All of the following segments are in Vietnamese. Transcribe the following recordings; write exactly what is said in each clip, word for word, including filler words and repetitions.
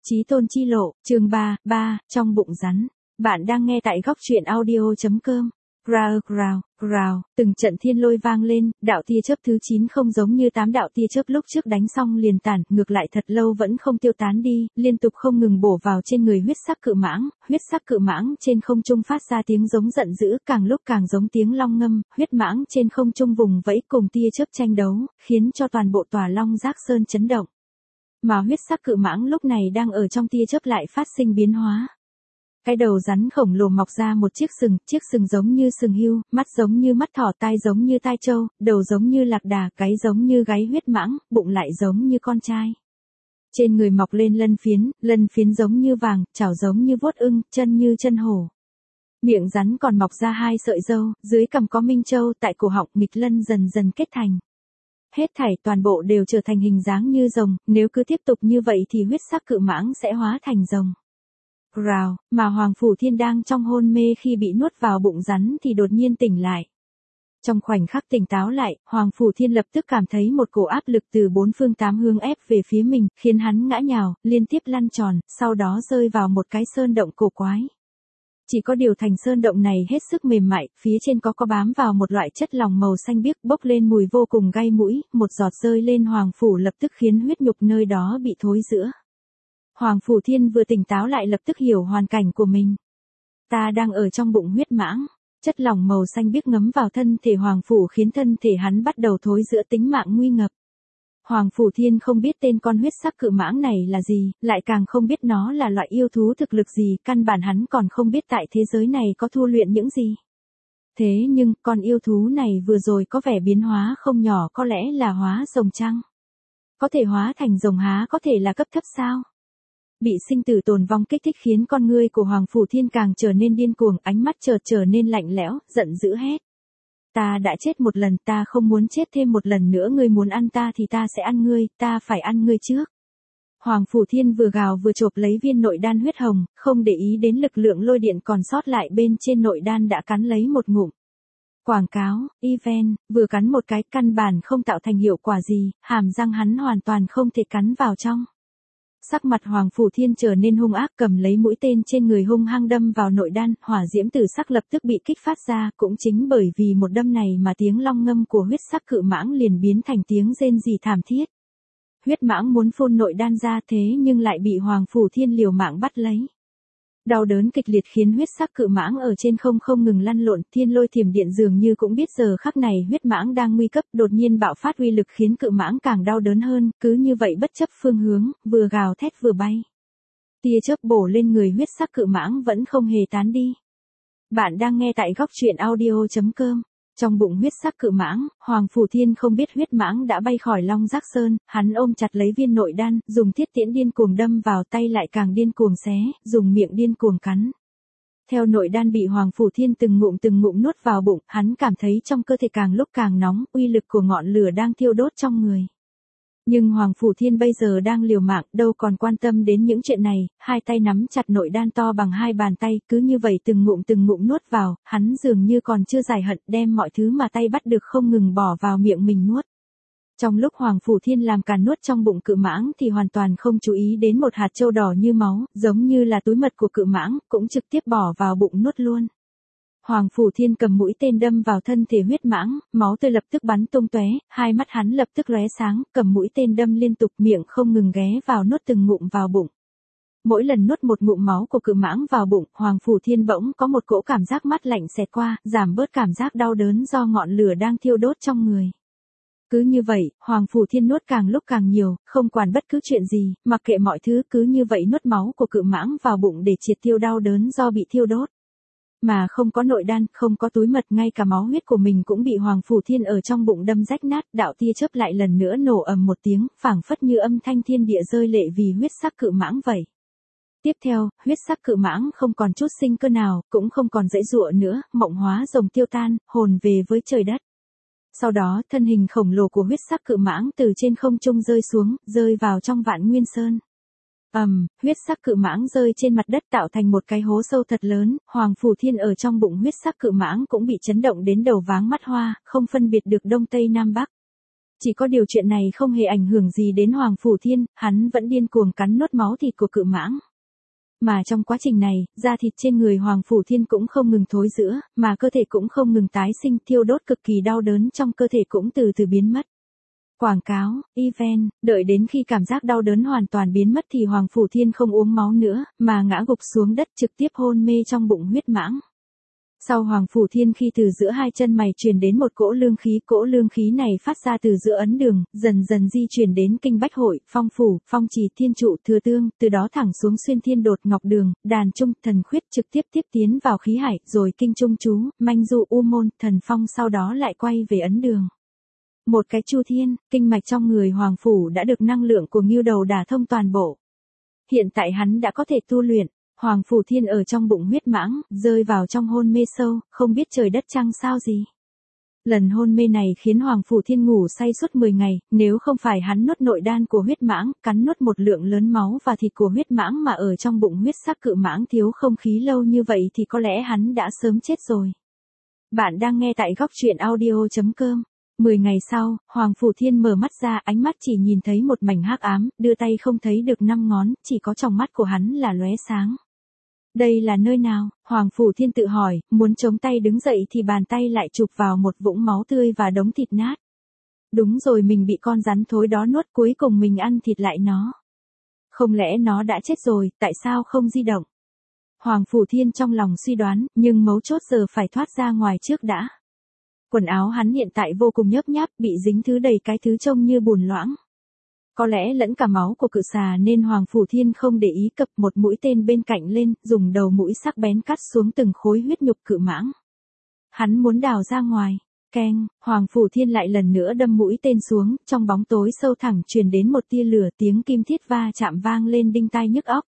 Chí tôn chi lộ, chương ba, ba, trong bụng rắn. Bạn đang nghe tại góc truyện audio.com. Rao, rao, rao, từng trận thiên lôi vang lên, đạo tia chớp thứ chín không giống như tám đạo tia chớp lúc trước đánh xong liền tản, ngược lại thật lâu vẫn không tiêu tán đi, liên tục không ngừng bổ vào trên người huyết sắc cự mãng, huyết sắc cự mãng trên không trung phát ra tiếng giống giận dữ, càng lúc càng giống tiếng long ngâm, huyết mãng trên không trung vùng vẫy cùng tia chớp tranh đấu, khiến cho toàn bộ tòa Long Giác Sơn chấn động. Mà huyết sắc cự mãng lúc này đang ở trong tia chớp lại phát sinh biến hóa. Cái đầu rắn khổng lồ mọc ra một chiếc sừng, chiếc sừng giống như sừng hươu, mắt giống như mắt thỏ, tai giống như tai trâu, đầu giống như lạc đà, gáy giống như gáy huyết mãng, bụng lại giống như con trai. Trên người mọc lên lân phiến, lân phiến giống như vàng, chảo giống như vuốt ưng, chân như chân hổ. Miệng rắn còn mọc ra hai sợi râu, dưới cằm có minh châu, tại cổ họng nghịch lân dần dần kết thành. Hết thảy toàn bộ đều trở thành hình dáng như rồng, nếu cứ tiếp tục như vậy thì huyết sắc cự mãng sẽ hóa thành rồng. Rào, mà Hoàng Phủ Thiên đang trong hôn mê khi bị nuốt vào bụng rắn thì đột nhiên tỉnh lại. Trong khoảnh khắc tỉnh táo lại, Hoàng Phủ Thiên lập tức cảm thấy một cổ áp lực từ bốn phương tám hướng ép về phía mình, khiến hắn ngã nhào, liên tiếp lăn tròn, sau đó rơi vào một cái sơn động cổ quái. Chỉ có điều thành sơn động này hết sức mềm mại, phía trên có có bám vào một loại chất lỏng màu xanh biếc bốc lên mùi vô cùng gai mũi, một giọt rơi lên Hoàng Phủ lập tức khiến huyết nhục nơi đó bị thối rữa. Hoàng Phủ Thiên vừa tỉnh táo lại lập tức hiểu hoàn cảnh của mình. Ta đang ở trong bụng huyết mãng, chất lỏng màu xanh biếc ngấm vào thân thể Hoàng Phủ khiến thân thể hắn bắt đầu thối rữa, tính mạng nguy ngập. Hoàng Phủ Thiên không biết tên con huyết sắc cự mãng này là gì, lại càng không biết nó là loại yêu thú thực lực gì, căn bản hắn còn không biết tại thế giới này có thu luyện những gì. Thế nhưng, con yêu thú này vừa rồi có vẻ biến hóa không nhỏ, có lẽ là hóa rồng chăng? Có thể hóa thành rồng há có thể là cấp thấp sao? Bị sinh tử tồn vong kích thích khiến con ngươi của Hoàng Phủ Thiên càng trở nên điên cuồng, ánh mắt chợt trở nên lạnh lẽo, giận dữ hét. Ta đã chết một lần, ta không muốn chết thêm một lần nữa, ngươi muốn ăn ta thì ta sẽ ăn ngươi, ta phải ăn ngươi trước. Hoàng Phủ Thiên vừa gào vừa chộp lấy viên nội đan huyết hồng, không để ý đến lực lượng lôi điện còn sót lại bên trên nội đan đã cắn lấy một ngụm. Quảng cáo, event, vừa cắn một cái căn bản không tạo thành hiệu quả gì, hàm răng hắn hoàn toàn không thể cắn vào trong. Sắc mặt Hoàng Phủ Thiên trở nên hung ác, cầm lấy mũi tên trên người hung hăng đâm vào nội đan, hỏa diễm tử sắc lập tức bị kích phát ra, cũng chính bởi vì một đâm này mà tiếng long ngâm của huyết sắc cự mãng liền biến thành tiếng rên rỉ thảm thiết. Huyết mãng muốn phun nội đan ra thế nhưng lại bị Hoàng Phủ Thiên liều mạng bắt lấy. Đau đớn kịch liệt khiến huyết sắc cự mãng ở trên không không ngừng lăn lộn, thiên lôi thiểm điện dường như cũng biết giờ khắc này huyết mãng đang nguy cấp, đột nhiên bạo phát uy lực khiến cự mãng càng đau đớn hơn, cứ như vậy bất chấp phương hướng, vừa gào thét vừa bay. Tia chớp bổ lên người huyết sắc cự mãng vẫn không hề tán đi. Bạn đang nghe tại góc truyện audio.com. Trong bụng huyết sắc cự mãng, Hoàng Phủ Thiên không biết huyết mãng đã bay khỏi Long Giác Sơn, hắn ôm chặt lấy viên nội đan, dùng thiết tiễn điên cuồng đâm vào tay lại càng điên cuồng xé, dùng miệng điên cuồng cắn. Theo nội đan bị Hoàng Phủ Thiên từng ngụm từng ngụm nuốt vào bụng, hắn cảm thấy trong cơ thể càng lúc càng nóng, uy lực của ngọn lửa đang thiêu đốt trong người. Nhưng Hoàng Phủ Thiên bây giờ đang liều mạng, đâu còn quan tâm đến những chuyện này, hai tay nắm chặt nội đan to bằng hai bàn tay, cứ như vậy từng ngụm từng ngụm nuốt vào, hắn dường như còn chưa giải hận, đem mọi thứ mà tay bắt được không ngừng bỏ vào miệng mình nuốt. Trong lúc Hoàng Phủ Thiên làm càn nuốt trong bụng cự mãng thì hoàn toàn không chú ý đến một hạt châu đỏ như máu, giống như là túi mật của cự mãng, cũng trực tiếp bỏ vào bụng nuốt luôn. Hoàng Phủ Thiên cầm mũi tên đâm vào thân thể huyết mãng, máu tươi lập tức bắn tung tóe, hai mắt hắn lập tức lóe sáng, cầm mũi tên đâm liên tục, miệng không ngừng ghé vào nuốt từng ngụm vào bụng. Mỗi lần nuốt một ngụm máu của cự mãng vào bụng, Hoàng Phủ Thiên bỗng có một cỗ cảm giác mát lạnh xẹt qua, giảm bớt cảm giác đau đớn do ngọn lửa đang thiêu đốt trong người. Cứ như vậy, Hoàng Phủ Thiên nuốt càng lúc càng nhiều, không quản bất cứ chuyện gì, mặc kệ mọi thứ, cứ như vậy nuốt máu của cự mãng vào bụng để triệt tiêu đau đớn do bị thiêu đốt. Mà không có nội đan, không có túi mật, ngay cả máu huyết của mình cũng bị Hoàng Phủ Thiên ở trong bụng đâm rách nát, đạo tia chớp lại lần nữa nổ ầm một tiếng, phảng phất như âm thanh thiên địa rơi lệ vì huyết sắc cự mãng vậy. Tiếp theo, huyết sắc cự mãng không còn chút sinh cơ nào, cũng không còn dãy dụa nữa, mộng hóa rồng tiêu tan, hồn về với trời đất. Sau đó, thân hình khổng lồ của huyết sắc cự mãng từ trên không trung rơi xuống, rơi vào trong Vạn Nguyên Sơn. Ầm, um, huyết sắc cự mãng rơi trên mặt đất tạo thành một cái hố sâu thật lớn, Hoàng Phủ Thiên ở trong bụng huyết sắc cự mãng cũng bị chấn động đến đầu váng mắt hoa, không phân biệt được đông tây nam bắc. Chỉ có điều chuyện này không hề ảnh hưởng gì đến Hoàng Phủ Thiên, hắn vẫn điên cuồng cắn nốt máu thịt của cự mãng. Mà trong quá trình này, da thịt trên người Hoàng Phủ Thiên cũng không ngừng thối rữa, mà cơ thể cũng không ngừng tái sinh, thiêu đốt cực kỳ đau đớn trong cơ thể cũng từ từ biến mất. Quảng cáo, event, đợi đến khi cảm giác đau đớn hoàn toàn biến mất thì Hoàng Phủ Thiên không uống máu nữa, mà ngã gục xuống đất trực tiếp hôn mê trong bụng huyết mãng. Sau Hoàng Phủ Thiên khi từ giữa hai chân mày truyền đến một cỗ lương khí, cỗ lương khí này phát ra từ giữa ấn đường, dần dần di chuyển đến kinh bách hội, phong phủ, phong trì, thiên trụ, thừa tương, từ đó thẳng xuống xuyên thiên đột, ngọc đường, đàn trung, thần khuyết, trực tiếp tiếp tiến vào khí hải, rồi kinh trung chú, manh du, u môn, thần phong, sau đó lại quay về ấn đường. Một cái chu thiên, kinh mạch trong người Hoàng Phủ đã được năng lượng của Ngưu Đầu đả thông toàn bộ. Hiện tại hắn đã có thể tu luyện. Hoàng Phủ Thiên ở trong bụng huyết mãng, rơi vào trong hôn mê sâu, không biết trời đất trăng sao gì. Lần hôn mê này khiến Hoàng Phủ Thiên ngủ say suốt mười ngày, nếu không phải hắn nuốt nội đan của huyết mãng, cắn nuốt một lượng lớn máu và thịt của huyết mãng mà ở trong bụng huyết sắc cự mãng thiếu không khí lâu như vậy thì có lẽ hắn đã sớm chết rồi. Bạn đang nghe tại góc truyện audio chấm com. Mười ngày sau, Hoàng Phủ Thiên mở mắt ra, ánh mắt chỉ nhìn thấy một mảnh hắc ám, đưa tay không thấy được năm ngón, chỉ có trong mắt của hắn là lóe sáng. Đây là nơi nào? Hoàng Phủ Thiên tự hỏi, muốn chống tay đứng dậy thì bàn tay lại chụp vào một vũng máu tươi và đống thịt nát. Đúng rồi, mình bị con rắn thối đó nuốt, cuối cùng mình ăn thịt lại nó. Không lẽ nó đã chết rồi, tại sao không di động? Hoàng Phủ Thiên trong lòng suy đoán, nhưng mấu chốt giờ phải thoát ra ngoài trước đã. Quần áo hắn hiện tại vô cùng nhớp nháp, bị dính thứ đầy cái thứ trông như bùn loãng. Có lẽ lẫn cả máu của cự xà nên Hoàng Phủ Thiên không để ý, cập một mũi tên bên cạnh lên, dùng đầu mũi sắc bén cắt xuống từng khối huyết nhục cự mãng. Hắn muốn đào ra ngoài. Keng, Hoàng Phủ Thiên lại lần nữa đâm mũi tên xuống, trong bóng tối sâu thẳm truyền đến một tia lửa, tiếng kim thiết va chạm vang lên đinh tai nhức óc.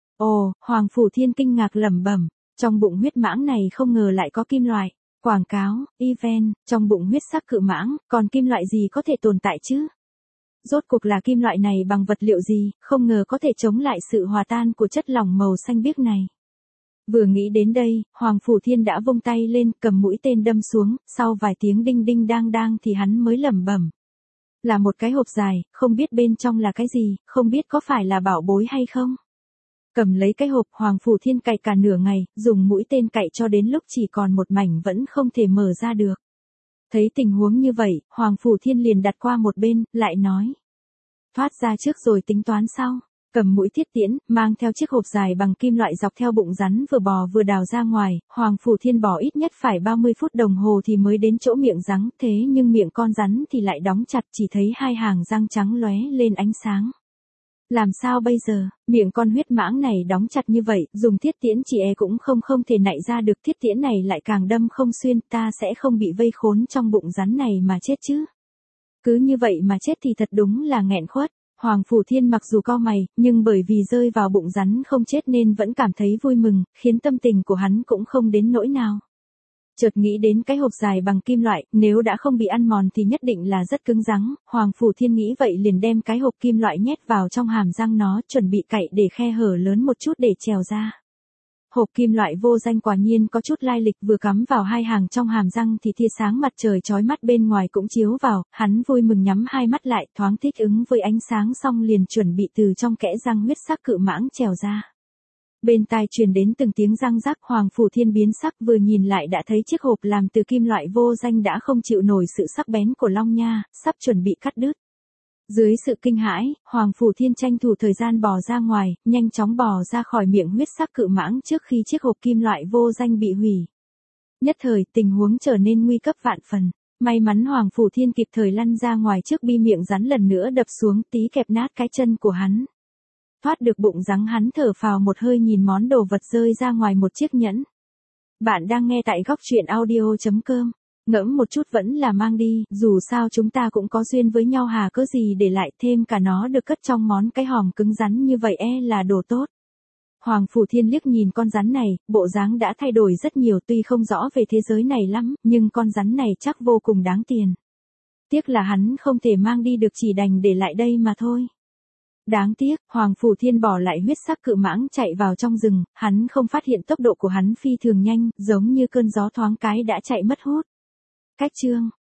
Ồ, Hoàng Phủ Thiên kinh ngạc lẩm bẩm, trong bụng huyết mãng này không ngờ lại có kim loại. Quảng cáo, event, trong bụng huyết sắc cự mãng, còn kim loại gì có thể tồn tại chứ? Rốt cuộc là kim loại này bằng vật liệu gì, không ngờ có thể chống lại sự hòa tan của chất lỏng màu xanh biếc này. Vừa nghĩ đến đây, Hoàng Phủ Thiên đã vung tay lên, cầm mũi tên đâm xuống, sau vài tiếng đinh đinh đang đang thì hắn mới lẩm bẩm. Là một cái hộp dài, không biết bên trong là cái gì, không biết có phải là bảo bối hay không. Cầm lấy cái hộp, Hoàng Phủ Thiên cạy cả nửa ngày, dùng mũi tên cạy cho đến lúc chỉ còn một mảnh vẫn không thể mở ra được. Thấy tình huống như vậy, Hoàng Phủ Thiên liền đặt qua một bên, lại nói. Thoát ra trước rồi tính toán sau. Cầm mũi thiết tiễn, mang theo chiếc hộp dài bằng kim loại dọc theo bụng rắn vừa bò vừa đào ra ngoài, Hoàng Phủ Thiên bỏ ít nhất phải ba mươi phút đồng hồ thì mới đến chỗ miệng rắn, thế nhưng miệng con rắn thì lại đóng chặt, chỉ thấy hai hàng răng trắng lóe lên ánh sáng. Làm sao bây giờ, miệng con huyết mãng này đóng chặt như vậy, dùng thiết tiễn chỉ e cũng không không thể nạy ra được, thiết tiễn này lại càng đâm không xuyên, ta sẽ không bị vây khốn trong bụng rắn này mà chết chứ. Cứ như vậy mà chết thì thật đúng là nghẹn khuất. Hoàng Phủ Thiên mặc dù cau mày, nhưng bởi vì rơi vào bụng rắn không chết nên vẫn cảm thấy vui mừng, khiến tâm tình của hắn cũng không đến nỗi nào. Chợt nghĩ đến cái hộp dài bằng kim loại, nếu đã không bị ăn mòn thì nhất định là rất cứng rắn, Hoàng Phủ Thiên nghĩ vậy liền đem cái hộp kim loại nhét vào trong hàm răng nó, chuẩn bị cạy để khe hở lớn một chút để trèo ra. Hộp kim loại vô danh quả nhiên có chút lai lịch, vừa cắm vào hai hàng trong hàm răng thì tia sáng mặt trời chói mắt bên ngoài cũng chiếu vào, hắn vui mừng nhắm hai mắt lại, thoáng thích ứng với ánh sáng xong liền chuẩn bị từ trong kẽ răng huyết sắc cự mãng trèo ra. Bên tai truyền đến từng tiếng răng rắc, Hoàng Phủ Thiên biến sắc, vừa nhìn lại đã thấy chiếc hộp làm từ kim loại vô danh đã không chịu nổi sự sắc bén của long nha, sắp chuẩn bị cắt đứt. Dưới sự kinh hãi, Hoàng Phủ Thiên tranh thủ thời gian bò ra ngoài, nhanh chóng bò ra khỏi miệng huyết sắc cự mãng trước khi chiếc hộp kim loại vô danh bị hủy. Nhất thời, tình huống trở nên nguy cấp vạn phần. May mắn Hoàng Phủ Thiên kịp thời lăn ra ngoài trước bi miệng rắn lần nữa đập xuống, tí kẹp nát cái chân của hắn. Thoát được bụng rắn, hắn thở phào một hơi nhìn món đồ vật rơi ra ngoài, một chiếc nhẫn. Bạn đang nghe tại góc truyện audio chấm com. Ngẫm một chút vẫn là mang đi, dù sao chúng ta cũng có duyên với nhau, hà cớ gì để lại, thêm cả nó được cất trong món cái hòm cứng rắn như vậy e là đồ tốt. Hoàng Phủ Thiên liếc nhìn con rắn này, bộ dáng đã thay đổi rất nhiều, tuy không rõ về thế giới này lắm, nhưng con rắn này chắc vô cùng đáng tiền. Tiếc là hắn không thể mang đi được, chỉ đành để lại đây mà thôi. Đáng tiếc, Hoàng Phủ Thiên bỏ lại huyết sắc cự mãng chạy vào trong rừng, hắn không phát hiện tốc độ của hắn phi thường nhanh, giống như cơn gió thoáng cái đã chạy mất hút. Cách chương